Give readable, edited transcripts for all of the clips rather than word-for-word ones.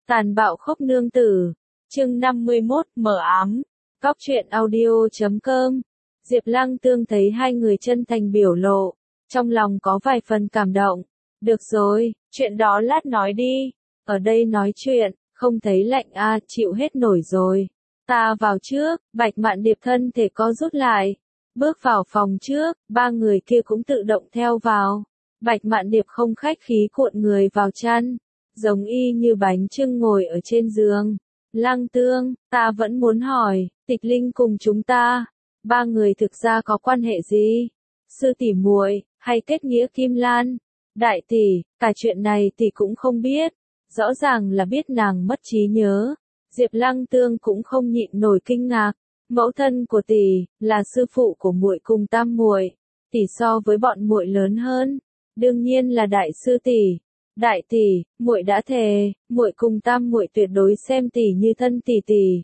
Tàn bạo khốc nương tử. Chương 51, mở ám. Góc truyện audio.com. Diệp Lăng Tương thấy hai người chân thành biểu lộ, trong lòng có vài phần cảm động. Được rồi, chuyện đó lát nói đi. Ở đây nói chuyện, không thấy lạnh à, chịu hết nổi rồi. Ta vào trước. Bạch Mạn Điệp thân thể co rút lại. Bước vào phòng trước, ba người kia cũng tự động theo vào. Bạch Mạn Điệp không khách khí cuộn người vào chăn, giống y như bánh chưng ngồi ở trên giường. Lăng Tương, ta vẫn muốn hỏi, Tịch Linh cùng chúng ta, ba người thực ra có quan hệ gì? Sư tỷ muội, hay kết nghĩa Kim Lan? Đại tỷ, cả chuyện này tỷ cũng không biết, rõ ràng là biết nàng mất trí nhớ. Diệp Lăng Tương cũng không nhịn nổi kinh ngạc, mẫu thân của tỷ là sư phụ của muội cùng tam muội, tỷ so với bọn muội lớn hơn, đương nhiên là đại sư tỷ. Đại tỷ, muội đã thề, muội cùng tam muội tuyệt đối xem tỷ như thân tỷ tỷ.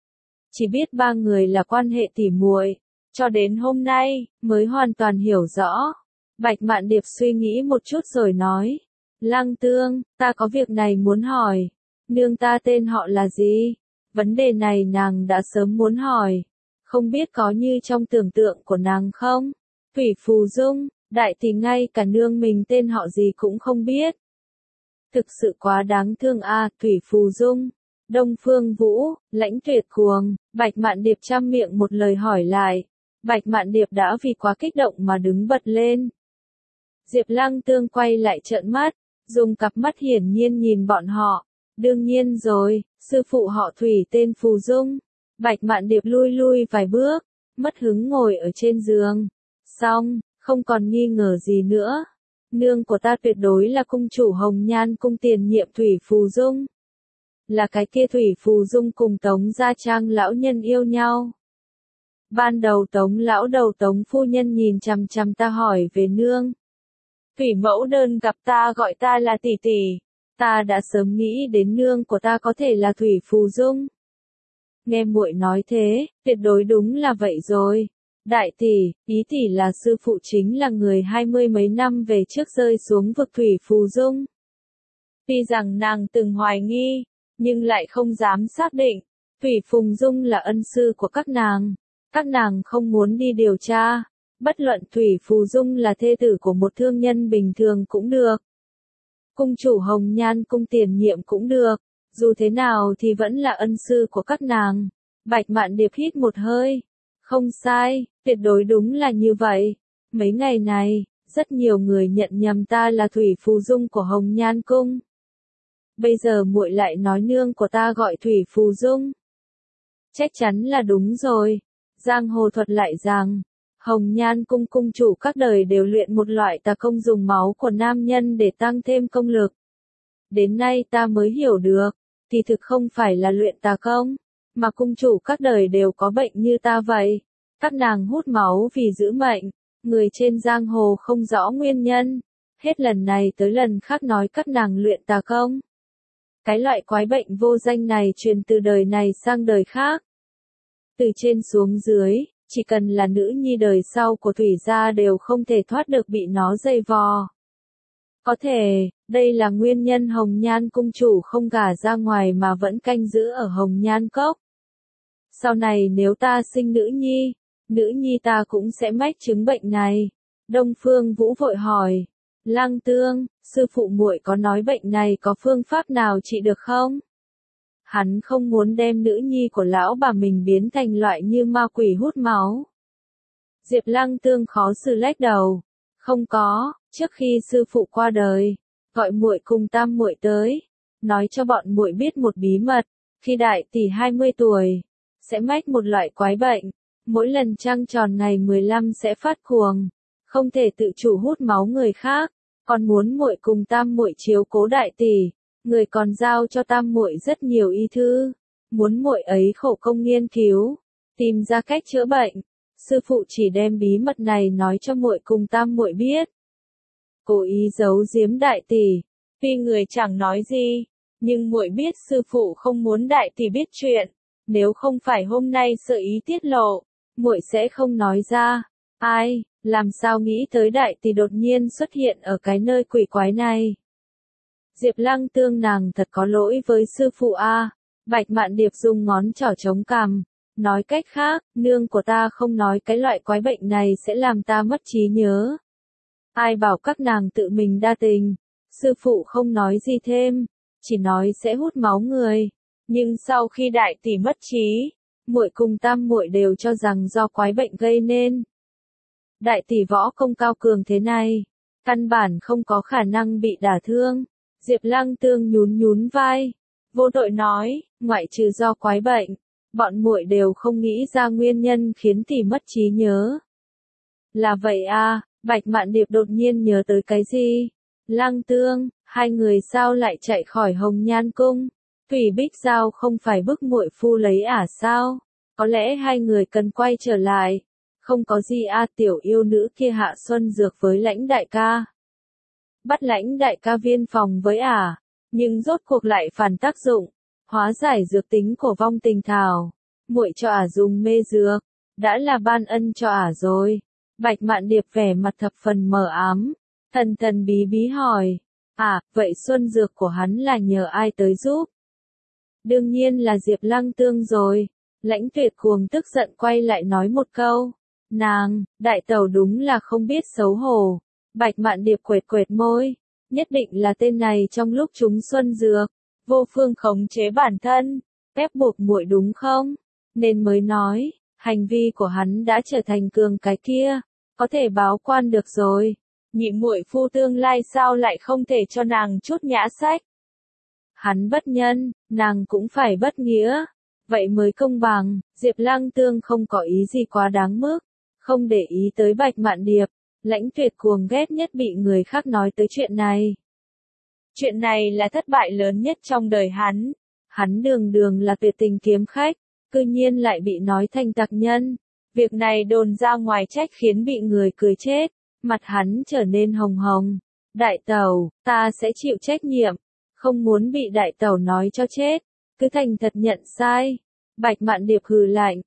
Chỉ biết ba người là quan hệ tỷ muội, cho đến hôm nay mới hoàn toàn hiểu rõ. Bạch Mạn Điệp suy nghĩ một chút rồi nói, Lăng Tương, ta có việc này muốn hỏi, nương ta tên họ là gì? Vấn đề này nàng đã sớm muốn hỏi, không biết có như trong tưởng tượng của nàng không? Thủy Phù Dung, đại tỷ ngay cả nương mình tên họ gì cũng không biết. Thực sự quá đáng thương a, Thủy Phù Dung. Đông Phương Vũ, Lãnh Tuyệt Cuồng, Bạch Mạn Điệp trăm miệng một lời hỏi lại. Bạch Mạn Điệp đã vì quá kích động mà đứng bật lên. Diệp Lăng Tương quay lại trợn mắt, dùng cặp mắt hiển nhiên nhìn bọn họ. Đương nhiên rồi, sư phụ họ Thủy tên Phù Dung. Bạch Mạn Điệp lui vài bước, mất hứng ngồi ở trên giường. Xong, không còn nghi ngờ gì nữa. Nương của ta tuyệt đối là cung chủ Hồng Nhan cung tiền nhiệm Thủy Phù Dung. Là cái kia Thủy Phù Dung cùng Tống Gia Trang lão nhân yêu nhau. Ban đầu Tống lão đầu Tống phu nhân nhìn chằm chằm ta hỏi về nương. Thủy mẫu đơn gặp ta gọi ta là tỷ tỷ. Ta đã sớm nghĩ đến nương của ta có thể là Thủy Phù Dung. Nghe muội nói thế, tuyệt đối đúng là vậy rồi. Đại tỷ, ý tỷ là sư phụ chính là người 20 mấy năm về trước rơi xuống vực Thủy Phù Dung. Tuy rằng nàng từng hoài nghi, nhưng lại không dám xác định. Thủy Phù Dung là ân sư của các nàng không muốn đi điều tra. Bất luận Thủy Phù Dung là thê tử của một thương nhân bình thường cũng được. Cung chủ Hồng Nhan cung tiền nhiệm cũng được, dù thế nào thì vẫn là ân sư của các nàng. Bạch Mạn Điệp hít một hơi. Không sai, tuyệt đối đúng là như vậy. Mấy ngày này, rất nhiều người nhận nhầm ta là Thủy Phù Dung của Hồng Nhan cung. Bây giờ muội lại nói nương của ta gọi Thủy Phù Dung. Chắc chắn là đúng rồi. Giang hồ thuật lại rằng, Hồng Nhan cung cung chủ các đời đều luyện một loại tà công dùng máu của nam nhân để tăng thêm công lực. Đến nay ta mới hiểu được, thì thực không phải là luyện tà công, mà cung chủ các đời đều có bệnh như ta vậy. Các nàng hút máu vì giữ mệnh, người trên giang hồ không rõ nguyên nhân. Hết lần này tới lần khác nói các nàng luyện tà công. Cái loại quái bệnh vô danh này truyền từ đời này sang đời khác. Từ trên xuống dưới, chỉ cần là nữ nhi đời sau của Thủy gia đều không thể thoát được bị nó dây vò. Có thể, đây là nguyên nhân Hồng Nhan cung chủ không gả ra ngoài mà vẫn canh giữ ở Hồng Nhan cốc. Sau này nếu ta sinh nữ nhi ta cũng sẽ mách chứng bệnh này. Đông Phương Vũ vội hỏi, Lăng Tương, sư phụ muội có nói bệnh này có phương pháp nào trị được không? Hắn không muốn đem nữ nhi của lão bà mình biến thành loại như ma quỷ hút máu. Diệp Lăng Tương khó xử lắc đầu, không có, trước khi sư phụ qua đời, gọi muội cùng tam muội tới, nói cho bọn muội biết một bí mật, khi đại tỷ 20 tuổi, sẽ mách một loại quái bệnh, mỗi lần trăng tròn ngày 15 sẽ phát cuồng, không thể tự chủ hút máu người khác, còn muốn muội cùng tam muội chiếu cố đại tỷ, người còn giao cho tam muội rất nhiều y thư, muốn muội ấy khổ công nghiên cứu, tìm ra cách chữa bệnh. Sư phụ chỉ đem bí mật này nói cho muội cùng tam muội biết. Cố ý giấu giếm đại tỷ, tuy người chẳng nói gì, nhưng muội biết sư phụ không muốn đại tỷ biết chuyện, nếu không phải hôm nay sợ ý tiết lộ, muội sẽ không nói ra. Ai, làm sao nghĩ tới đại tỷ đột nhiên xuất hiện ở cái nơi quỷ quái này. Diệp Lăng Tương nàng thật có lỗi với sư phụ a. Bạch Mạn Điệp dùng ngón trỏ chống cằm, nói cách khác, nương của ta không nói cái loại quái bệnh này sẽ làm ta mất trí nhớ. Ai bảo các nàng tự mình đa tình, sư phụ không nói gì thêm, chỉ nói sẽ hút máu người. Nhưng sau khi đại tỷ mất trí, muội cùng tam muội đều cho rằng do quái bệnh gây nên. Đại tỷ võ công cao cường thế này, căn bản không có khả năng bị đả thương. Diệp Lăng Tương nhún nhún vai, vô tội nói, ngoại trừ do quái bệnh, bọn muội đều không nghĩ ra nguyên nhân khiến tỷ mất trí nhớ. Là vậy à, Bạch Mạn Điệp đột nhiên nhớ tới cái gì? Lăng Tương, hai người sao lại chạy khỏi Hồng Nhan Cung? Thủy Bích Giao không phải bức muội phu lấy sao? Có lẽ hai người cần quay trở lại. Không có gì tiểu yêu nữ kia hạ xuân dược với Lãnh đại ca. Bắt Lãnh đại ca viên phòng với nhưng rốt cuộc lại phản tác dụng, hóa giải dược tính của vong tình thảo. Muội cho dùng mê dược, đã là ban ân cho rồi. Bạch Mạn Điệp vẻ mặt thập phần mờ ám, thần thần bí bí hỏi, vậy xuân dược của hắn là nhờ ai tới giúp? Đương nhiên là Diệp Lăng Tương rồi. Lãnh Tuyệt Cuồng tức giận quay lại nói một câu, nàng, đại tẩu đúng là không biết xấu hổ. Bạch Mạn Điệp quệt quệt môi, nhất định là tên này trong lúc chúng xuân dược, vô phương khống chế bản thân, ép buộc muội đúng không? Nên mới nói, hành vi của hắn đã trở thành cường cái kia, có thể báo quan được rồi. Nhị muội phu tương lai sao lại không thể cho nàng chút nhã sách? Hắn bất nhân, nàng cũng phải bất nghĩa, vậy mới công bằng. Diệp Lăng Tương không có ý gì quá đáng mức, không để ý tới Bạch Mạn Điệp. Lãnh Tuyệt Cuồng ghét nhất bị người khác nói tới chuyện này. Chuyện này là thất bại lớn nhất trong đời hắn. Hắn đường đường là tuyệt tình kiếm khách, cư nhiên lại bị nói thành tặc nhân. Việc này đồn ra ngoài trách khiến bị người cười chết, mặt hắn trở nên hồng hồng. Đại tẩu, ta sẽ chịu trách nhiệm, không muốn bị đại tẩu nói cho chết, cứ thành thật nhận sai. Bạch Mạn Điệp hừ lạnh,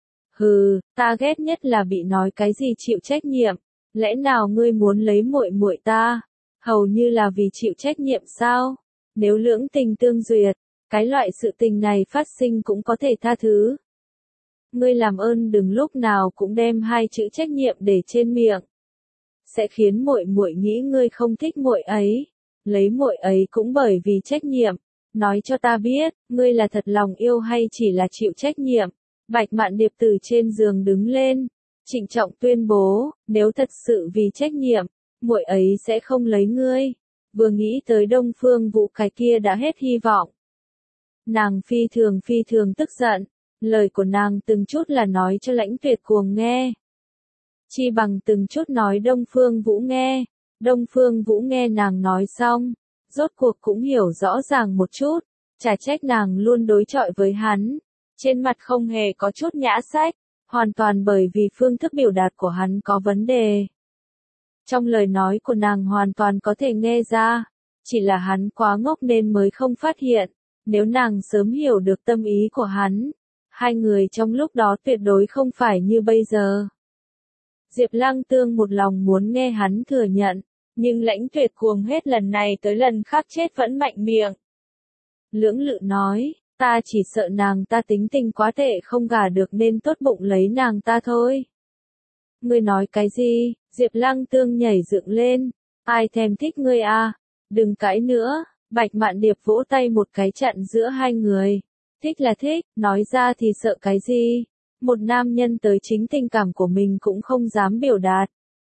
ta ghét nhất là bị nói cái gì chịu trách nhiệm. Lẽ nào ngươi muốn lấy muội muội ta? Hầu như là vì chịu trách nhiệm sao? Nếu lưỡng tình tương duyệt, cái loại sự tình này phát sinh cũng có thể tha thứ. Ngươi làm ơn đừng lúc nào cũng đem hai chữ trách nhiệm để trên miệng. Sẽ khiến muội muội nghĩ ngươi không thích muội ấy. Lấy muội ấy cũng bởi vì trách nhiệm. Nói cho ta biết, ngươi là thật lòng yêu hay chỉ là chịu trách nhiệm? Bạch Mạn Điệp từ trên giường đứng lên, trịnh trọng tuyên bố, nếu thật sự vì trách nhiệm, muội ấy sẽ không lấy ngươi. Vừa nghĩ tới Đông Phương Vũ cái kia đã hết hy vọng. Nàng phi thường tức giận, lời của nàng từng chút là nói cho Lãnh Tuyệt Cuồng nghe. Chi bằng từng chút nói Đông Phương Vũ nghe. Đông Phương Vũ nghe nàng nói xong, rốt cuộc cũng hiểu rõ ràng một chút, chả trách nàng luôn đối chọi với hắn. Trên mặt không hề có chút nhã sách, hoàn toàn bởi vì phương thức biểu đạt của hắn có vấn đề. Trong lời nói của nàng hoàn toàn có thể nghe ra, chỉ là hắn quá ngốc nên mới không phát hiện. Nếu nàng sớm hiểu được tâm ý của hắn, hai người trong lúc đó tuyệt đối không phải như bây giờ. Diệp Lăng Tương một lòng muốn nghe hắn thừa nhận, nhưng Lãnh Tuyệt Cuồng hết lần này tới lần khác chết vẫn mạnh miệng. Lưỡng lự nói, ta chỉ sợ nàng ta tính tình quá tệ không gả được nên tốt bụng lấy nàng ta thôi. Ngươi nói cái gì? Diệp Lăng Tương nhảy dựng lên, ai thèm thích ngươi đừng cãi nữa. Bạch Mạn Điệp vỗ tay một cái chặn giữa hai người. Thích là thích, nói ra thì sợ cái gì? Một nam nhân tới chính tình cảm của mình cũng không dám biểu đạt.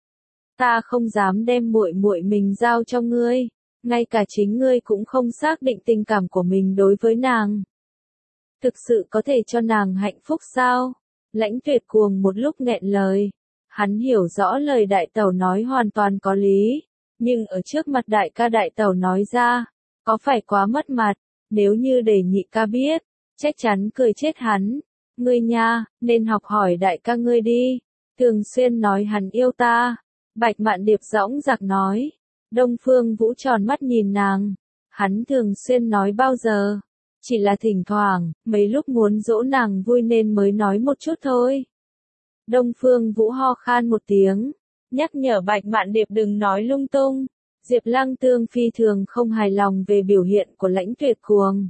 Ta không dám đem muội muội mình giao cho ngươi, ngay cả chính ngươi cũng không xác định tình cảm của mình đối với nàng. Thực sự có thể cho nàng hạnh phúc sao? Lãnh Tuyệt Cuồng một lúc nghẹn lời. Hắn hiểu rõ lời đại tẩu nói hoàn toàn có lý, nhưng ở trước mặt đại ca đại tẩu nói ra, có phải quá mất mặt? Nếu như để nhị ca biết, chắc chắn cười chết hắn. Ngươi nha, nên học hỏi đại ca ngươi đi, thường xuyên nói hắn yêu ta. Bạch Mạn Điệp dõng dạc nói. Đông Phương Vũ tròn mắt nhìn nàng. Hắn thường xuyên nói bao giờ? Chỉ là thỉnh thoảng, mấy lúc muốn dỗ nàng vui nên mới nói một chút thôi. Đông Phương Vũ ho khan một tiếng, nhắc nhở Bạch Mạn Điệp đừng nói lung tung. Diệp Lăng Tương phi thường không hài lòng về biểu hiện của Lãnh Tuyệt Cuồng.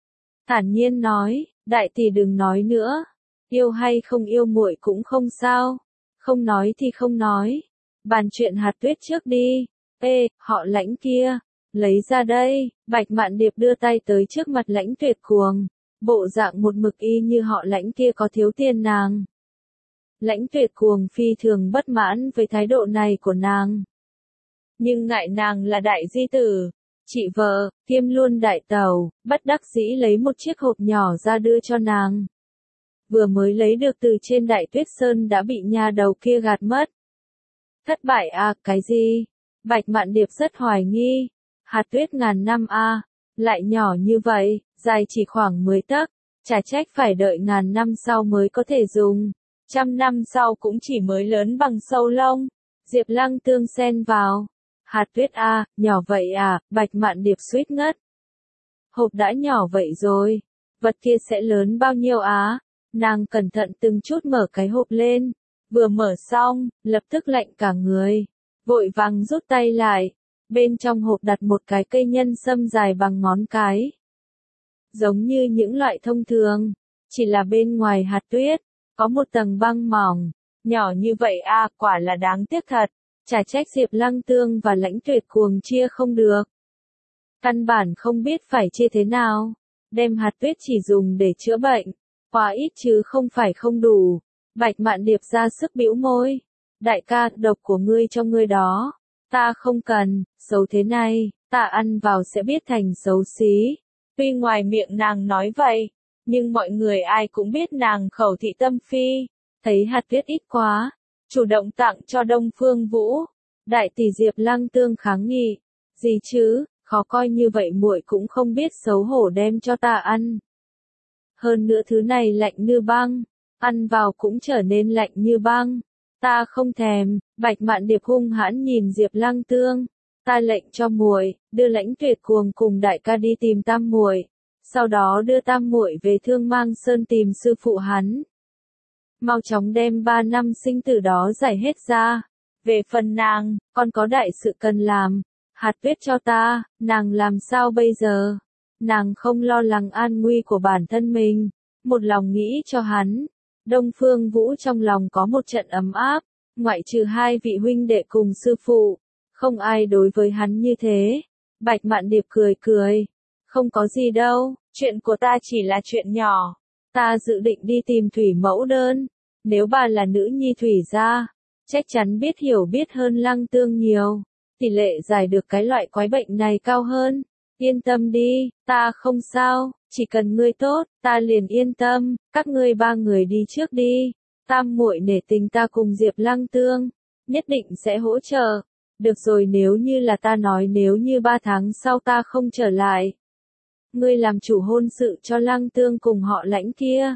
Thản nhiên nói, đại tỷ đừng nói nữa, yêu hay không yêu muội cũng không sao, không nói thì không nói, bàn chuyện hạt tuyết trước đi. Ê, họ Lãnh kia, lấy ra đây. Bạch Mạn Điệp đưa tay tới trước mặt Lãnh Tuyệt Cuồng, bộ dạng một mực y như họ Lãnh kia có thiếu tiền nàng. Lãnh Tuyệt Cuồng phi thường bất mãn với thái độ này của nàng. Nhưng ngại nàng là đại di tử, chị vợ, kiêm luôn đại tàu, bất đắc dĩ lấy một chiếc hộp nhỏ ra đưa cho nàng. Vừa mới lấy được từ trên Đại Tuyết Sơn đã bị nhà đầu kia gạt mất. Thất bại à, cái gì? Bạch Mạn Điệp rất hoài nghi. Hạt tuyết ngàn năm à, lại nhỏ như vậy, dài chỉ khoảng 10 tấc, chả trách phải đợi ngàn năm sau mới có thể dùng. 100 năm sau cũng chỉ mới lớn bằng sâu lông. Diệp Lăng Tương xen vào. Hạt tuyết à, nhỏ vậy à, Bạch Mạn Điệp suýt ngất. Hộp đã nhỏ vậy rồi, vật kia sẽ lớn bao nhiêu á? Nàng cẩn thận từng chút mở cái hộp lên, vừa mở xong, lập tức lạnh cả người, vội vàng rút tay lại. Bên trong hộp đặt một cái cây nhân sâm dài bằng ngón cái. Giống như những loại thông thường, chỉ là bên ngoài hạt tuyết, có một tầng băng mỏng, nhỏ như vậy à, quả là đáng tiếc thật. Chả trách Diệp Lăng Tương và Lãnh Tuyệt Cuồng chia không được. Căn bản không biết phải chia thế nào. Đem hạt tuyết chỉ dùng để chữa bệnh, quá ít chứ không phải không đủ. Bạch Mạn Điệp ra sức bĩu môi. Đại ca, độc của ngươi cho ngươi đó. Ta không cần, xấu thế này, ta ăn vào sẽ biết thành xấu xí. Tuy ngoài miệng nàng nói vậy, nhưng mọi người ai cũng biết nàng khẩu thị tâm phi. Thấy hạt tuyết ít quá, chủ động tặng cho Đông Phương Vũ. Đại tỷ Diệp Lăng Tương kháng nghị, gì chứ, khó coi như vậy muội cũng không biết xấu hổ đem cho ta ăn. Hơn nữa thứ này lạnh như băng, ăn vào cũng trở nên lạnh như băng. Ta không thèm. Bạch Mạn Điệp hung hãn nhìn Diệp Lăng Tương. Ta lệnh cho muội đưa Lãnh Tuyệt Cuồng cùng đại ca đi tìm tam muội, sau đó đưa tam muội về Thương Mang Sơn tìm sư phụ hắn. Mau chóng đem 3 năm sinh tử đó giải hết ra. Về phần nàng, còn có đại sự cần làm. Hạt tuyết cho ta, nàng làm sao bây giờ? Nàng không lo lắng an nguy của bản thân mình, một lòng nghĩ cho hắn. Đông Phương Vũ trong lòng có một trận ấm áp, ngoại trừ 2 vị huynh đệ cùng sư phụ, không ai đối với hắn như thế. Bạch Mạn Điệp cười cười, không có gì đâu, chuyện của ta chỉ là chuyện nhỏ. Ta dự định đi tìm thủy mẫu đơn, nếu bà là nữ nhi thủy gia, chắc chắn biết hiểu biết hơn Lăng Tương nhiều, tỷ lệ giải được cái loại quái bệnh này cao hơn. Yên tâm đi, ta không sao, chỉ cần ngươi tốt, ta liền yên tâm. Các ngươi 3 người đi trước đi, tam muội nể tình ta cùng Diệp Lăng Tương, nhất định sẽ hỗ trợ. Được rồi, nếu như là ta nói, nếu như 3 tháng sau ta không trở lại, ngươi làm chủ hôn sự cho Lăng Tương cùng họ Lãnh kia.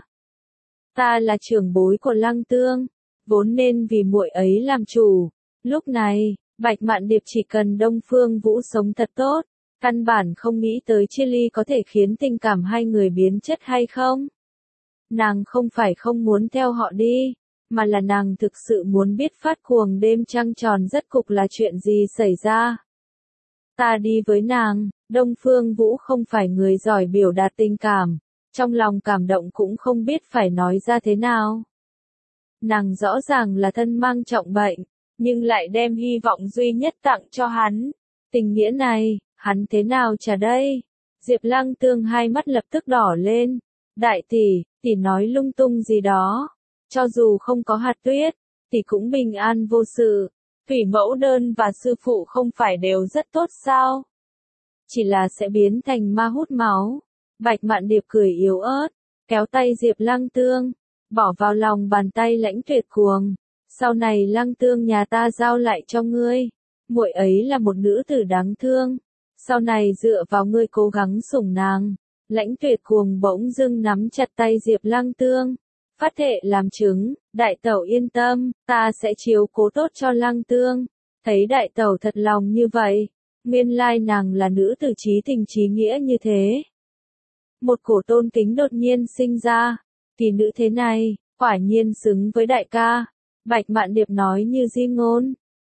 Ta là trưởng bối của Lăng Tương, vốn nên vì muội ấy làm chủ. Lúc này, Bạch Mạn Điệp chỉ cần Đông Phương Vũ sống thật tốt, căn bản không nghĩ tới chia ly có thể khiến tình cảm hai người biến chất hay không. Nàng không phải không muốn theo họ đi, mà là nàng thực sự muốn biết phát cuồng đêm trăng tròn rốt cục là chuyện gì xảy ra. Ta đi với nàng. Đông Phương Vũ không phải người giỏi biểu đạt tình cảm, trong lòng cảm động cũng không biết phải nói ra thế nào. Nàng rõ ràng là thân mang trọng bệnh, nhưng lại đem hy vọng duy nhất tặng cho hắn. Tình nghĩa này, hắn thế nào trả đây? Diệp Lăng Tương hai mắt lập tức đỏ lên. Đại tỷ, tỷ nói lung tung gì đó. Cho dù không có hạt tuyết, tỷ cũng bình an vô sự. Thủy mẫu đơn và sư phụ không phải đều rất tốt sao? Chỉ là sẽ biến thành ma hút máu. Bạch Mạn Điệp cười yếu ớt, kéo tay Diệp Lăng Tương, bỏ vào lòng bàn tay Lãnh Tuyệt Cuồng. Sau này Lăng Tương nhà ta giao lại cho ngươi. Muội ấy là một nữ tử đáng thương. Sau này dựa vào ngươi cố gắng sủng nàng. Lãnh Tuyệt Cuồng bỗng dưng nắm chặt tay Diệp Lăng Tương, phát thệ làm chứng, đại tẩu yên tâm, ta sẽ chiếu cố tốt cho Lăng Tương. Thấy đại tẩu thật lòng như vậy, nguyên lai nàng là nữ tử trí tình trí nghĩa như thế. Một cổ tôn kính đột nhiên sinh ra, tỷ nữ thế này, quả nhiên xứng với đại ca. Bạch Mạn Điệp nói như di ngôn,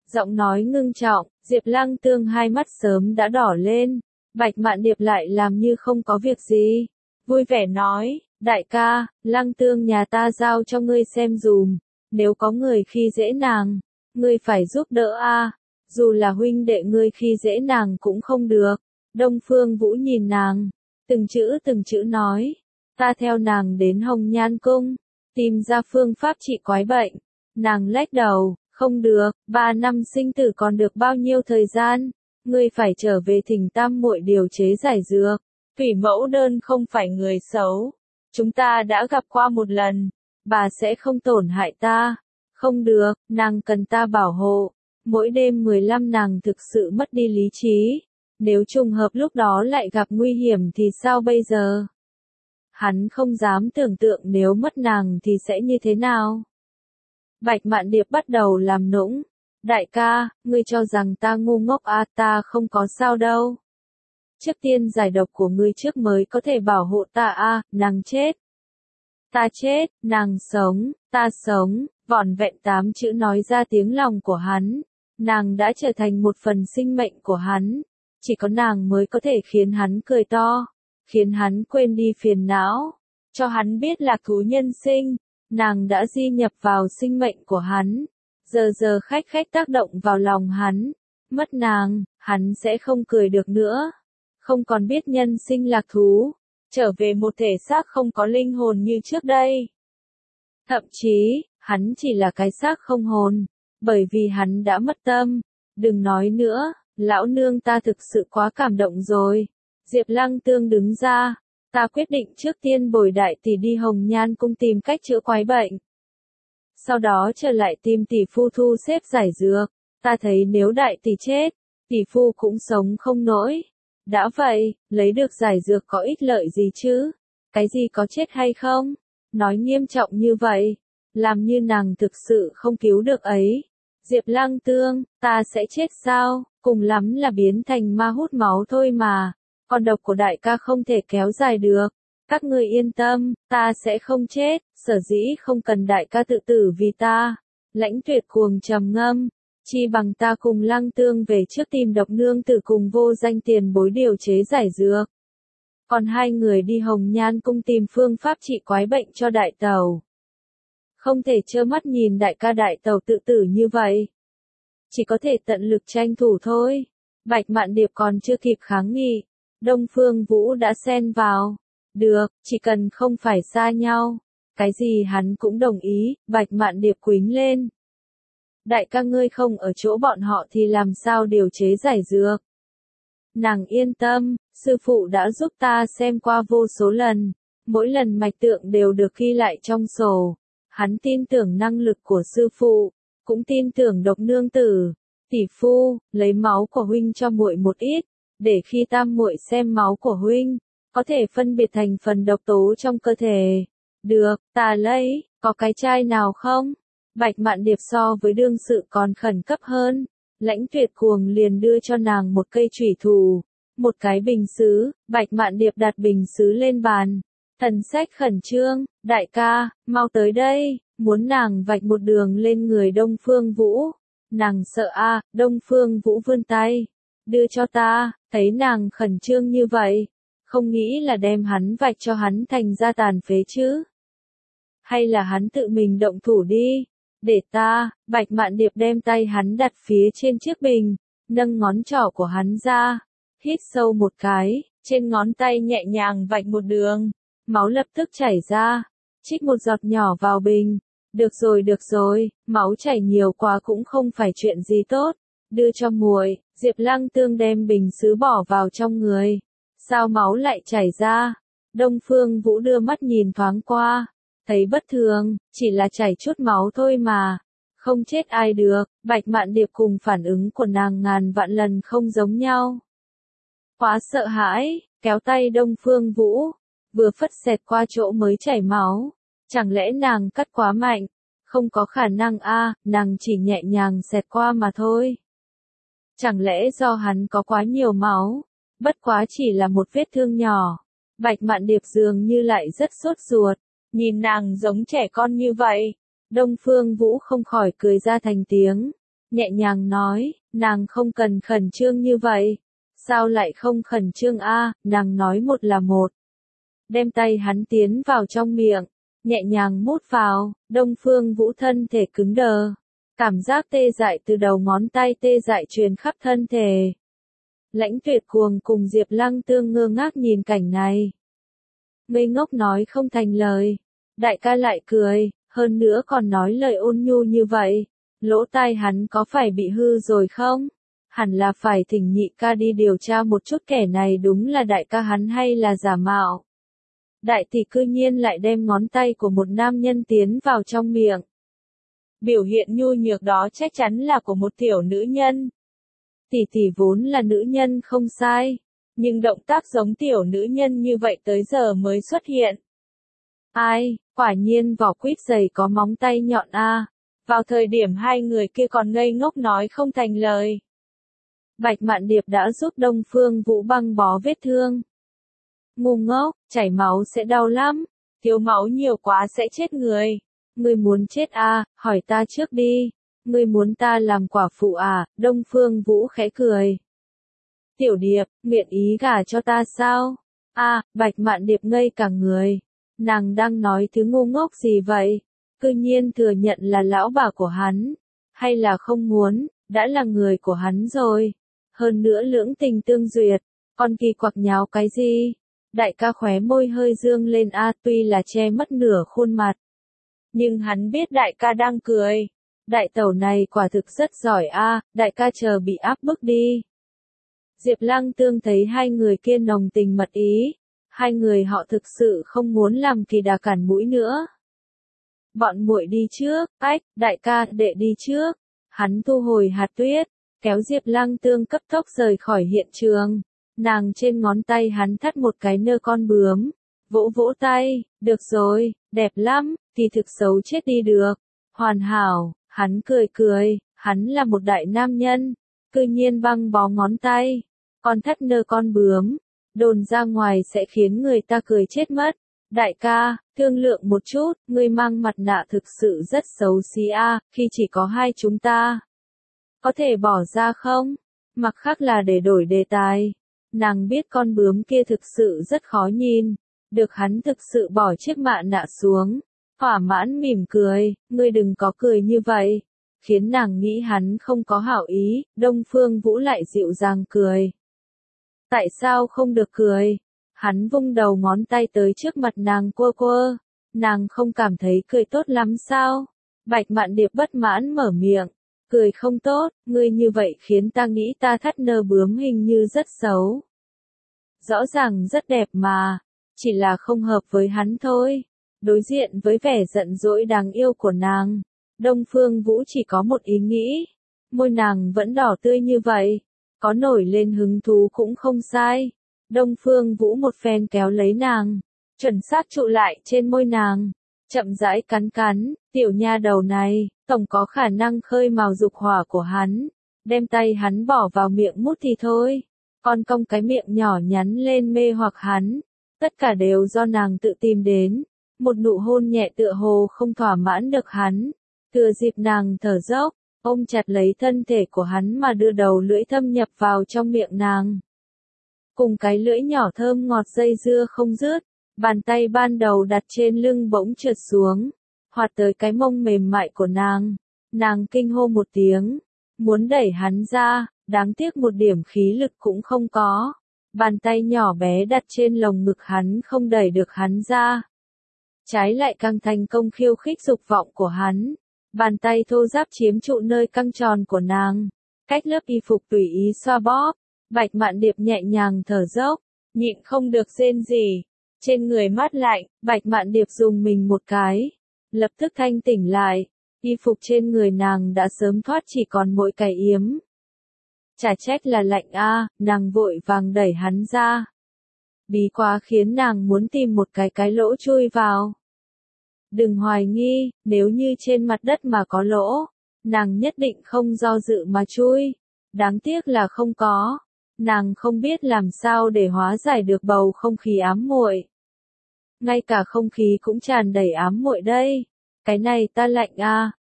Giọng nói ngưng trọng, Diệp Lăng Tương hai mắt sớm đã đỏ lên. Bạch Mạn Điệp lại làm như không có việc gì. Vui vẻ nói, đại ca, Lăng Tương nhà ta giao cho ngươi xem dùm. Nếu có người khi dễ nàng, ngươi phải giúp đỡ a. Dù là huynh đệ ngươi khi dễ nàng cũng không được. Đông Phương Vũ nhìn nàng, từng chữ nói. Ta theo nàng đến Hồng Nhan Cung, tìm ra phương pháp trị quái bệnh. Nàng lách đầu, không được, 3 năm sinh tử còn được bao nhiêu thời gian, ngươi phải trở về Thỉnh Tam muội điều chế giải dược. Thủy mẫu đơn không phải người xấu, chúng ta đã gặp qua một lần, bà sẽ không tổn hại ta. Không được, nàng cần ta bảo hộ. Mỗi đêm 15 nàng thực sự mất đi lý trí. Nếu trùng hợp lúc đó lại gặp nguy hiểm thì sao bây giờ? Hắn không dám tưởng tượng nếu mất nàng thì sẽ như thế nào. Bạch Mạn Điệp bắt đầu làm nũng. Đại ca, ngươi cho rằng ta ngu ngốc à, ta không có sao đâu. Trước tiên giải độc của ngươi trước mới có thể bảo hộ ta à, nàng chết. Ta chết, nàng sống, ta sống, vỏn vẹn 8 chữ nói ra tiếng lòng của hắn. Nàng đã trở thành một phần sinh mệnh của hắn. Chỉ có nàng mới có thể khiến hắn cười to, khiến hắn quên đi phiền não, cho hắn biết lạc thú nhân sinh. Nàng đã di nhập vào sinh mệnh của hắn, giờ khách tác động vào lòng hắn. Mất nàng, hắn sẽ không cười được nữa, không còn biết nhân sinh lạc thú, trở về một thể xác không có linh hồn như trước đây. Thậm chí, hắn chỉ là cái xác không hồn, bởi vì hắn đã mất tâm. Đừng nói nữa, lão nương ta thực sự quá cảm động rồi. Diệp Lăng Tương đứng ra, ta quyết định trước tiên bồi đại tỷ đi Hồng Nhan Cung tìm cách chữa quái bệnh. Sau đó trở lại tìm tỷ phu thu xếp giải dược. Ta thấy nếu đại tỷ chết, tỷ phu cũng sống không nổi. Đã vậy, lấy được giải dược có ích lợi gì chứ? Cái gì có chết hay không? Nói nghiêm trọng như vậy, làm như nàng thực sự không cứu được ấy. Diệp Lăng Tương, ta sẽ chết sao? Cùng lắm là biến thành ma hút máu thôi mà. Còn độc của đại ca không thể kéo dài được. Các ngươi yên tâm, ta sẽ không chết, sở dĩ không cần đại ca tự tử vì ta. Lãnh Tuyệt cuồng trầm ngâm, chi bằng ta cùng Lăng Tương về trước tìm độc nương tử cùng vô danh tiền bối điều chế giải dược. Còn hai người đi Hồng Nhan Cung tìm phương pháp trị quái bệnh cho đại tẩu. Không thể trơ mắt nhìn đại ca đại tẩu tự tử như vậy. Chỉ có thể tận lực tranh thủ thôi. Bạch Mạn Điệp còn chưa kịp kháng nghị, Đông Phương Vũ đã xen vào. Được, chỉ cần không phải xa nhau. Cái gì hắn cũng đồng ý. Bạch Mạn Điệp quýnh lên. Đại ca ngươi không ở chỗ bọn họ thì làm sao điều chế giải dược? Nàng yên tâm, sư phụ đã giúp ta xem qua vô số lần. Mỗi lần mạch tượng đều được ghi lại trong sổ. Hắn tin tưởng năng lực của sư phụ, cũng tin tưởng độc nương tử. Tỷ phu, lấy máu của huynh cho muội một ít, để khi tam muội xem máu của huynh, có thể phân biệt thành phần độc tố trong cơ thể. Được, ta lấy, có cái chai nào không? Bạch Mạn Điệp so với đương sự còn khẩn cấp hơn. Lãnh Tuyệt cuồng liền đưa cho nàng một cây chủy thủ, một cái bình sứ. Bạch Mạn Điệp đặt bình sứ lên bàn, thần sắc khẩn trương. Đại ca, mau tới đây, muốn nàng vạch một đường lên người Đông Phương Vũ. Nàng sợ a. Đông Phương Vũ vươn tay, đưa cho ta. Thấy nàng khẩn trương như vậy, không nghĩ là đem hắn vạch cho hắn thành ra tàn phế chứ? Hay là hắn tự mình động thủ đi? Để ta. Bạch Mạn Điệp đem tay hắn đặt phía trên chiếc bình, nâng ngón trỏ của hắn ra, hít sâu một cái, trên ngón tay nhẹ nhàng vạch một đường, máu lập tức chảy ra, trích một giọt nhỏ vào bình. Được rồi, máu chảy nhiều quá cũng không phải chuyện gì tốt. Đưa cho muội. Diệp Lăng Tương đem bình sứ bỏ vào trong người. Sao máu lại chảy ra? Đông Phương Vũ đưa mắt nhìn thoáng qua, thấy bất thường, chỉ là chảy chút máu thôi mà, không chết ai được. Bạch Mạn Điệp cùng phản ứng của nàng ngàn vạn lần không giống nhau. Quá sợ hãi, kéo tay Đông Phương Vũ, vừa phất xẹt qua chỗ mới chảy máu. Chẳng lẽ nàng cắt quá mạnh? Không có khả năng a, nàng chỉ nhẹ nhàng xẹt qua mà thôi. Chẳng lẽ do hắn có quá nhiều máu? Bất quá chỉ là một vết thương nhỏ. Bạch Mạn Điệp dường như lại rất sốt ruột, nhìn nàng giống trẻ con như vậy. Đông Phương Vũ không khỏi cười ra thành tiếng, nhẹ nhàng nói, nàng không cần khẩn trương như vậy. Sao lại không khẩn trương a? Nàng nói một là một. Đem tay hắn tiến vào trong miệng, nhẹ nhàng mút vào, Đông Phương Vũ thân thể cứng đờ. Cảm giác tê dại từ đầu ngón tay tê dại truyền khắp thân thể. Lãnh Tuyệt Cuồng cùng Diệp Lăng Tương ngơ ngác nhìn cảnh này. Ngây ngốc nói không thành lời. Đại ca lại cười, hơn nữa còn nói lời ôn nhu như vậy. Lỗ tai hắn có phải bị hư rồi không? Hẳn là phải thỉnh nhị ca đi điều tra một chút kẻ này đúng là đại ca hắn hay là giả mạo. Đại tỷ cư nhiên lại đem ngón tay của một nam nhân tiến vào trong miệng. Biểu hiện nhu nhược đó chắc chắn là của một tiểu nữ nhân. Tỷ tỷ vốn là nữ nhân không sai, nhưng động tác giống tiểu nữ nhân như vậy tới giờ mới xuất hiện. Ai, quả nhiên vỏ quýt dày có móng tay nhọn a. Vào thời điểm hai người kia còn ngây ngốc nói không thành lời. Bạch Mạn Điệp đã giúp Đông Phương Vũ băng bó vết thương. Ngu ngốc, chảy máu sẽ đau lắm, thiếu máu nhiều quá sẽ chết người. Ngươi muốn chết à, hỏi ta trước đi. Ngươi muốn ta làm quả phụ à? Đông Phương Vũ khẽ cười. Tiểu Điệp, nguyện ý gả cho ta sao? À, Bạch Mạn Điệp ngây cả người. Nàng đang nói thứ ngu ngốc gì vậy? Cư nhiên thừa nhận là lão bà của hắn. Hay là không muốn, đã là người của hắn rồi. Hơn nữa lưỡng tình tương duyệt, còn kỳ quặc nháo cái gì? Đại ca khóe môi hơi dương lên a, tuy là che mất nửa khuôn mặt. Nhưng hắn biết đại ca đang cười. Đại tẩu này quả thực rất giỏi a, đại ca chờ bị áp bức đi. Diệp Lăng Tương thấy hai người kia nồng tình mật ý. Hai người họ thực sự không muốn làm Kỳ Đà cản mũi nữa. Bọn muội đi trước, ách, đại ca, đệ đi trước. Hắn thu hồi hạt tuyết, kéo Diệp Lăng Tương cấp tốc rời khỏi hiện trường. Nàng trên ngón tay hắn thắt một cái nơ con bướm. Vỗ vỗ tay, được rồi, đẹp lắm, thì thực xấu chết đi được. Hoàn hảo, hắn cười cười, hắn là một đại nam nhân. Cư nhiên băng bó ngón tay, còn thắt nơ con bướm. Đồn ra ngoài sẽ khiến người ta cười chết mất. Đại ca, thương lượng một chút, ngươi mang mặt nạ thực sự rất xấu xí a, khi chỉ có hai chúng ta. Có thể bỏ ra không? Mặc khác là để đổi đề tài. Nàng biết con bướm kia thực sự rất khó nhìn. Được hắn thực sự bỏ chiếc mặt nạ xuống. Thỏa mãn mỉm cười, ngươi đừng có cười như vậy. Khiến nàng nghĩ hắn không có hảo ý, Đông Phương Vũ lại dịu dàng cười. Tại sao không được cười? Hắn vung đầu ngón tay tới trước mặt nàng quơ quơ. Nàng không cảm thấy cười tốt lắm sao? Bạch Mạn Điệp bất mãn mở miệng. Cười không tốt, ngươi như vậy khiến ta nghĩ ta thắt nơ bướm hình như rất xấu. Rõ ràng rất đẹp mà, chỉ là không hợp với hắn thôi. Đối diện với vẻ giận dỗi đáng yêu của nàng, Đông Phương Vũ chỉ có một ý nghĩ. Môi nàng vẫn đỏ tươi như vậy, có nổi lên hứng thú cũng không sai. Đông Phương Vũ một phen kéo lấy nàng, chuẩn xác trụ lại trên môi nàng, chậm rãi cắn cắn, tiểu nha đầu này, tổng có khả năng khơi mào dục hỏa của hắn. Đem tay hắn bỏ vào miệng mút thì thôi, còn cong cái miệng nhỏ nhắn lên mê hoặc hắn. Tất cả đều do nàng tự tìm đến. Một nụ hôn nhẹ tựa hồ không thỏa mãn được hắn. Thừa dịp nàng thở dốc, ôm chặt lấy thân thể của hắn mà đưa đầu lưỡi thâm nhập vào trong miệng nàng. Cùng cái lưỡi nhỏ thơm ngọt dây dưa không dứt, bàn tay ban đầu đặt trên lưng bỗng trượt xuống, hoạt tới cái mông mềm mại của nàng. Nàng kinh hô một tiếng, muốn đẩy hắn ra, đáng tiếc một điểm khí lực cũng không có. Bàn tay nhỏ bé đặt trên lồng ngực hắn không đẩy được hắn ra. Trái lại càng thành công khiêu khích dục vọng của hắn. Bàn tay thô ráp chiếm trụ nơi căng tròn của nàng. Cách lớp y phục tùy ý xoa bóp. Bạch Mạn Điệp nhẹ nhàng thở dốc, nhịn không được rên rỉ. Trên người mát lạnh, Bạch Mạn Điệp dùng mình một cái. Lập tức thanh tỉnh lại. Y phục trên người nàng đã sớm thoát chỉ còn mỗi cái yếm. Chả trách là lạnh a, nàng vội vàng đẩy hắn ra. Bí quá khiến nàng muốn tìm một cái lỗ chui vào. Đừng hoài nghi, nếu như trên mặt đất mà có lỗ, nàng nhất định không do dự mà chui. Đáng tiếc là không có. Nàng không biết làm sao để hóa giải được bầu không khí ám muội. Ngay cả không khí cũng tràn đầy ám muội đây. Cái này ta lạnh a.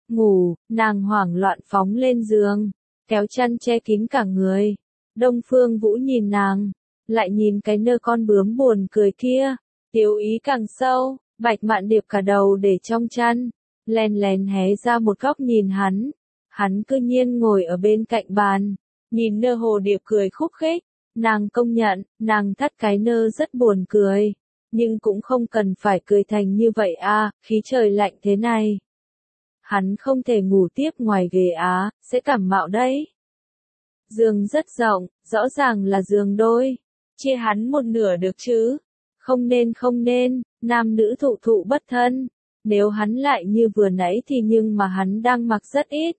ngủ, nàng hoảng loạn phóng lên giường, kéo chăn che kín cả người. Đông Phương Vũ nhìn nàng, lại nhìn cái nơ con bướm buồn cười kia, tiếu ý càng sâu. Bạch Mạn Điệp cả đầu để trong chăn, lén lén hé ra một góc nhìn hắn. Hắn cư nhiên ngồi ở bên cạnh bàn, nhìn nơ hồ điệp cười khúc khích. Nàng công nhận, nàng thắt cái nơ rất buồn cười, nhưng cũng không cần phải cười thành như vậy à, khí trời lạnh thế này. Hắn không thể ngủ tiếp ngoài ghế á, sẽ cảm mạo đấy. Giường rất rộng, rõ ràng là giường đôi, chia hắn một nửa được chứ. Không nên, nam nữ thụ thụ bất thân. Nếu hắn lại như vừa nãy thì nhưng mà hắn đang mặc rất ít.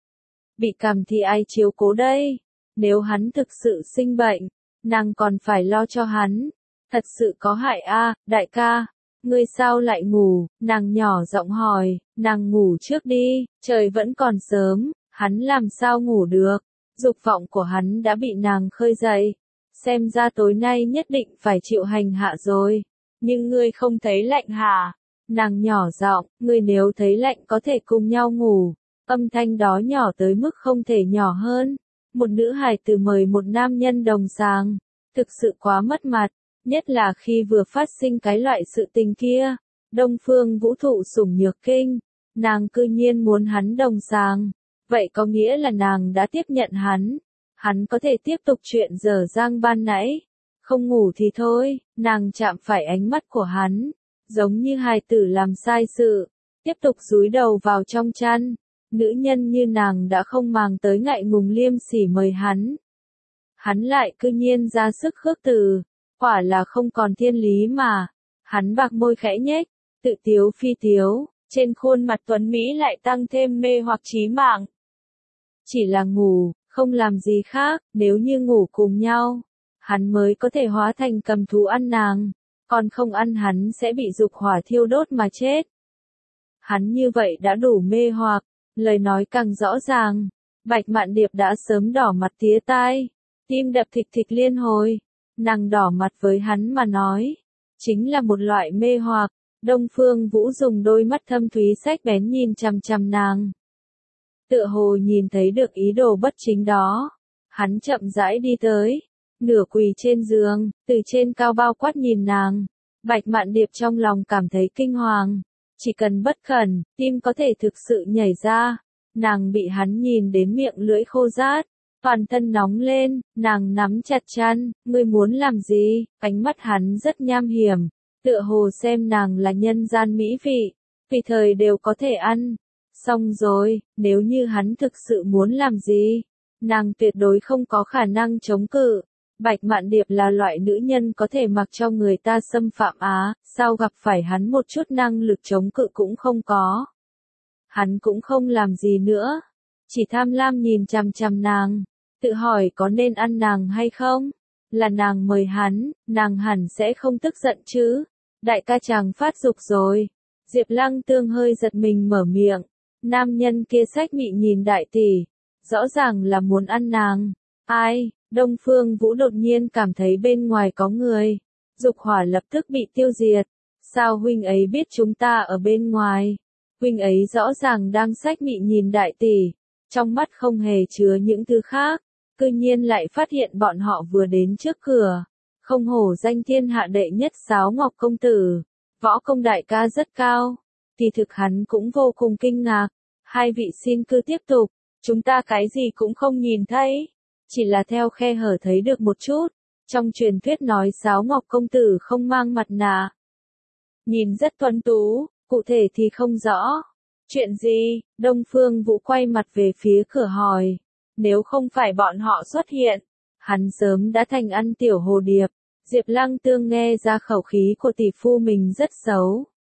Bị cảm thì ai chiếu cố đây? Nếu hắn thực sự sinh bệnh, nàng còn phải lo cho hắn. Thật sự có hại a, đại ca. Ngươi sao lại ngủ? Nàng nhỏ giọng hỏi, nàng ngủ trước đi, trời vẫn còn sớm, hắn làm sao ngủ được? Dục vọng của hắn đã bị nàng khơi dậy. Xem ra tối nay nhất định phải chịu hành hạ rồi. Nhưng ngươi không thấy lạnh hả? Nàng nhỏ giọng, ngươi nếu thấy lạnh có thể cùng nhau ngủ. Âm thanh đó nhỏ tới mức không thể nhỏ hơn. Một nữ hài tử mời một nam nhân đồng sàng. Thực sự quá mất mặt, nhất là khi vừa phát sinh cái loại sự tình kia. Đông Phương Vũ thụ sủng nhược kinh, nàng cư nhiên muốn hắn đồng sàng. Vậy có nghĩa là nàng đã tiếp nhận hắn. Hắn có thể tiếp tục chuyện dở dang ban nãy. Không ngủ thì thôi, nàng chạm phải ánh mắt của hắn. Giống như hài tử làm sai sự. Tiếp tục dúi đầu vào trong chăn. Nữ nhân như nàng đã không màng tới ngại ngùng liêm sỉ mời hắn. Hắn lại cư nhiên ra sức khước từ. Quả là không còn thiên lý mà. Hắn bạc môi khẽ nhếch, tự tiếu phi tiếu. Trên khuôn mặt tuấn Mỹ lại tăng thêm mê hoặc chí mạng. Chỉ là ngủ, không làm gì khác, nếu như ngủ cùng nhau, hắn mới có thể hóa thành cầm thú ăn nàng, còn không ăn hắn sẽ bị dục hỏa thiêu đốt mà chết. Hắn như vậy đã đủ mê hoặc, lời nói càng rõ ràng. Bạch Mạn Điệp đã sớm đỏ mặt tía tai, tim đập thịch thịch liên hồi. Nàng đỏ mặt với hắn mà nói, chính là một loại mê hoặc. Đông Phương Vũ dùng đôi mắt thâm thúy sắc bén nhìn chằm chằm nàng. Tựa hồ nhìn thấy được ý đồ bất chính đó. Hắn chậm rãi đi tới, nửa quỳ trên giường, từ trên cao bao quát nhìn nàng. Bạch Mạn Điệp trong lòng cảm thấy kinh hoàng. Chỉ cần bất cẩn, tim có thể thực sự nhảy ra. Nàng bị hắn nhìn đến miệng lưỡi khô rát, toàn thân nóng lên, nàng nắm chặt chăn, ngươi muốn làm gì? Ánh mắt hắn rất nham hiểm, tựa hồ xem nàng là nhân gian mỹ vị, tùy thời đều có thể ăn. Xong rồi, nếu như hắn thực sự muốn làm gì, nàng tuyệt đối không có khả năng chống cự. Bạch Mạn Điệp là loại nữ nhân có thể mặc cho người ta xâm phạm á, sao gặp phải hắn một chút năng lực chống cự cũng không có. Hắn cũng không làm gì nữa, chỉ tham lam nhìn chằm chằm nàng, tự hỏi có nên ăn nàng hay không? Là nàng mời hắn, nàng hẳn sẽ không tức giận chứ. Đại ca chàng phát dục rồi. Diệp Lăng Tương hơi giật mình mở miệng. Nam nhân kia sách mị nhìn đại tỷ, rõ ràng là muốn ăn nàng. Ai? Đông Phương Vũ đột nhiên cảm thấy bên ngoài có người. Dục hỏa lập tức bị tiêu diệt. Sao huynh ấy biết chúng ta ở bên ngoài? Huynh ấy rõ ràng đang sách mị nhìn đại tỷ, trong mắt không hề chứa những thứ khác. Cư nhiên lại phát hiện bọn họ vừa đến trước cửa. Không hổ danh thiên hạ đệ nhất Sáo Ngọc công tử. Võ công đại ca rất cao. Thì thực hắn cũng vô cùng kinh ngạc. Hai vị xin cứ tiếp tục. Chúng ta cái gì cũng không nhìn thấy. Chỉ là theo khe hở thấy được một chút. Trong truyền thuyết nói Sáo Ngọc công tử không mang mặt nạ. Nhìn rất tuấn tú, cụ thể thì không rõ. Chuyện gì? Đông Phương Vũ quay mặt về phía cửa hỏi. Nếu không phải bọn họ xuất hiện, hắn sớm đã thành ăn tiểu hồ điệp. Diệp Lăng Tương nghe ra khẩu khí của tỷ phu mình rất xấu.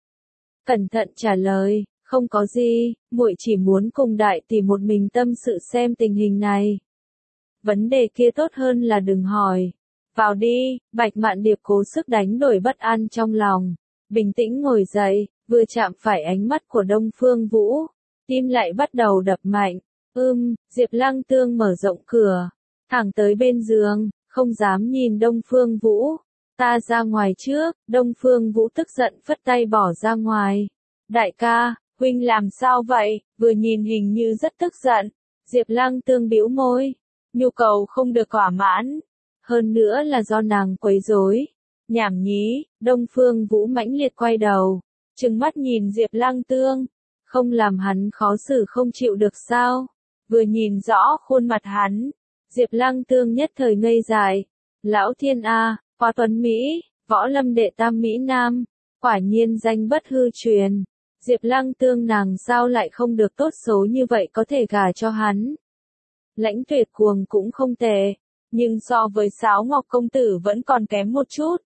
Cẩn thận trả lời, không có gì, muội chỉ muốn cùng đại tỷ một mình tâm sự xem tình hình này. Vấn đề kia tốt hơn là đừng hỏi. Vào đi, Bạch Mạn Điệp cố sức đánh đổi bất an trong lòng. Bình tĩnh ngồi dậy, vừa chạm phải ánh mắt của Đông Phương Vũ. Tim lại bắt đầu đập mạnh. Diệp Lăng Tương mở rộng cửa. Thẳng tới bên giường, không dám nhìn Đông Phương Vũ. Ta ra ngoài trước, Đông Phương Vũ tức giận phất tay bỏ ra ngoài. Đại ca, Huynh làm sao vậy? Vừa nhìn hình như rất tức giận. Diệp Lăng Tương bĩu môi. Nhu cầu không được thỏa mãn. Hơn nữa là do nàng quấy rối. Nhảm nhí, Đông Phương Vũ mãnh liệt quay đầu. Trừng mắt nhìn Diệp Lăng Tương. Không làm hắn khó xử không chịu được sao? Vừa nhìn rõ khuôn mặt hắn. Diệp Lăng Tương nhất thời ngây dại. Lão thiên a, quá tuấn Mỹ, võ lâm đệ tam Mỹ Nam. Quả nhiên danh bất hư truyền. Diệp Lăng Tương nàng sao lại không được tốt số như vậy có thể gả cho hắn. Lãnh Tuyệt Cuồng cũng không tệ, nhưng so với Sáo Ngọc công tử vẫn còn kém một chút.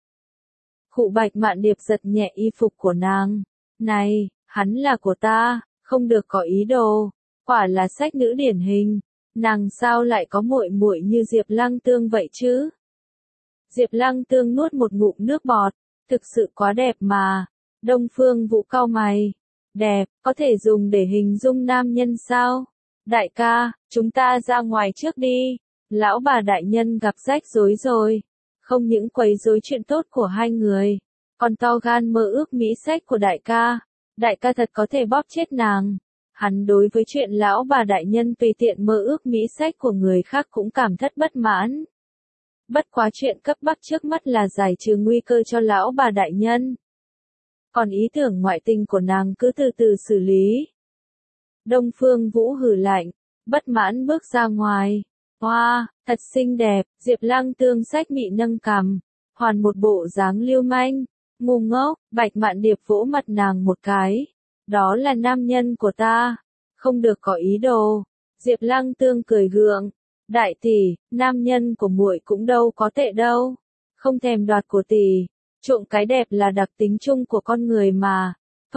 Khụ Bạch Mạn Điệp giật nhẹ y phục của nàng. Này, hắn là của ta, không được có ý đồ. Quả là sách nữ điển hình. Nàng sao lại có muội muội như Diệp Lăng Tương vậy chứ? Diệp Lăng Tương nuốt một ngụm nước bọt. Thực sự quá đẹp mà. Đông Phương Vũ cau mày. Đẹp, có thể dùng để hình dung nam nhân sao? Đại ca, chúng ta ra ngoài trước đi. Lão bà đại nhân gặp rắc rối rồi. Không những quấy rối chuyện tốt của hai người, còn to gan mơ ước mỹ sách của đại ca. Đại ca thật có thể bóp chết nàng. Hắn đối với chuyện lão bà đại nhân tùy tiện mơ ước mỹ sách của người khác cũng cảm thất bất mãn. Bất quá chuyện cấp bách trước mắt là giải trừ nguy cơ cho lão bà đại nhân. Còn ý tưởng ngoại tình của nàng cứ từ từ xử lý. Đông Phương Vũ hừ lạnh, bất mãn bước ra ngoài. Hoa, thật xinh đẹp, Diệp Lăng Tương sách mị nâng cằm, hoàn một bộ dáng lưu manh. Ngu ngốc, Bạch Mạn Điệp vỗ mặt nàng một cái. Đó là nam nhân của ta, không được có ý đồ. Diệp Lăng Tương cười gượng. Đại tỷ, nam nhân của muội cũng đâu có tệ đâu. Không thèm đoạt của tỷ. Trộm cái đẹp là đặc tính chung của con người mà.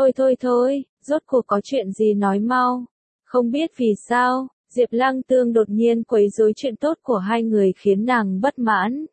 Thôi, rốt cuộc có chuyện gì nói mau. Không biết vì sao, Diệp Lăng Tương đột nhiên quấy rối chuyện tốt của hai người khiến nàng bất mãn.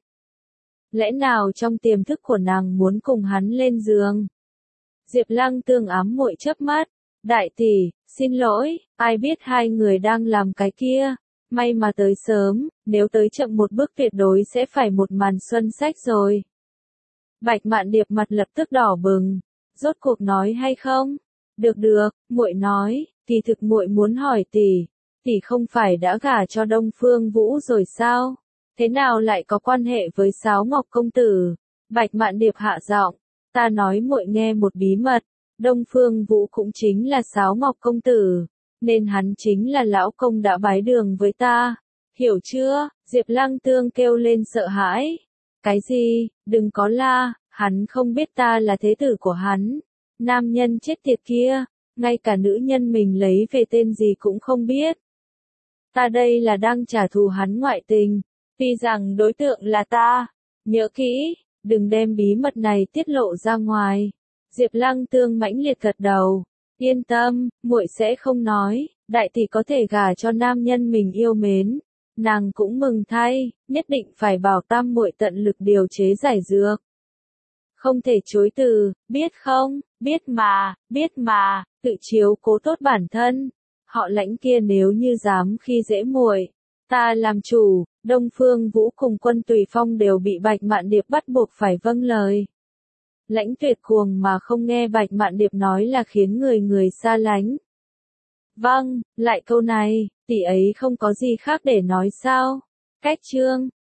Lẽ nào trong tiềm thức của nàng muốn cùng hắn lên giường? Diệp Lăng Tương ám muội chớp mắt. Đại tỷ, xin lỗi, ai biết hai người đang làm cái kia. May mà tới sớm, nếu tới chậm một bước tuyệt đối sẽ phải một màn xuân sách rồi. Bạch Mạn Điệp mặt lập tức đỏ bừng. Rốt cuộc nói hay không? Được, muội nói, kỳ thực muội muốn hỏi tỷ không phải đã gả cho Đông Phương Vũ rồi sao? Thế nào lại có quan hệ với Sáo Ngọc công tử? Bạch Mạn Điệp hạ giọng, ta nói muội nghe một bí mật, Đông Phương Vũ cũng chính là Sáo Ngọc công tử, nên hắn chính là lão công đã bái đường với ta. Hiểu chưa? Diệp Lăng Tương kêu lên sợ hãi. Cái gì? Đừng có la, hắn không biết ta là thế tử của hắn. Nam nhân chết tiệt kia, ngay cả nữ nhân mình lấy về tên gì cũng không biết. Ta đây là đang trả thù hắn ngoại tình, tuy rằng đối tượng là ta. Nhớ kỹ, đừng đem bí mật này tiết lộ ra ngoài. Diệp Lăng Tương mãnh liệt gật đầu. Yên tâm, muội sẽ không nói, đại tỷ có thể gả cho nam nhân mình yêu mến. Nàng cũng mừng thay, nhất định phải bảo tam muội tận lực điều chế giải dược. Không thể chối từ, biết không? Biết mà, tự chiếu cố tốt bản thân. Họ Lãnh kia nếu như dám khi dễ muội, ta làm chủ. Đông Phương Vũ cùng Quân Tùy Phong đều bị Bạch Mạn Điệp bắt buộc phải vâng lời. Lãnh Tuyệt Cuồng mà không nghe Bạch Mạn Điệp nói là khiến người xa lánh. Vâng, lại câu này, tỷ ấy không có gì khác để nói sao? Cách chương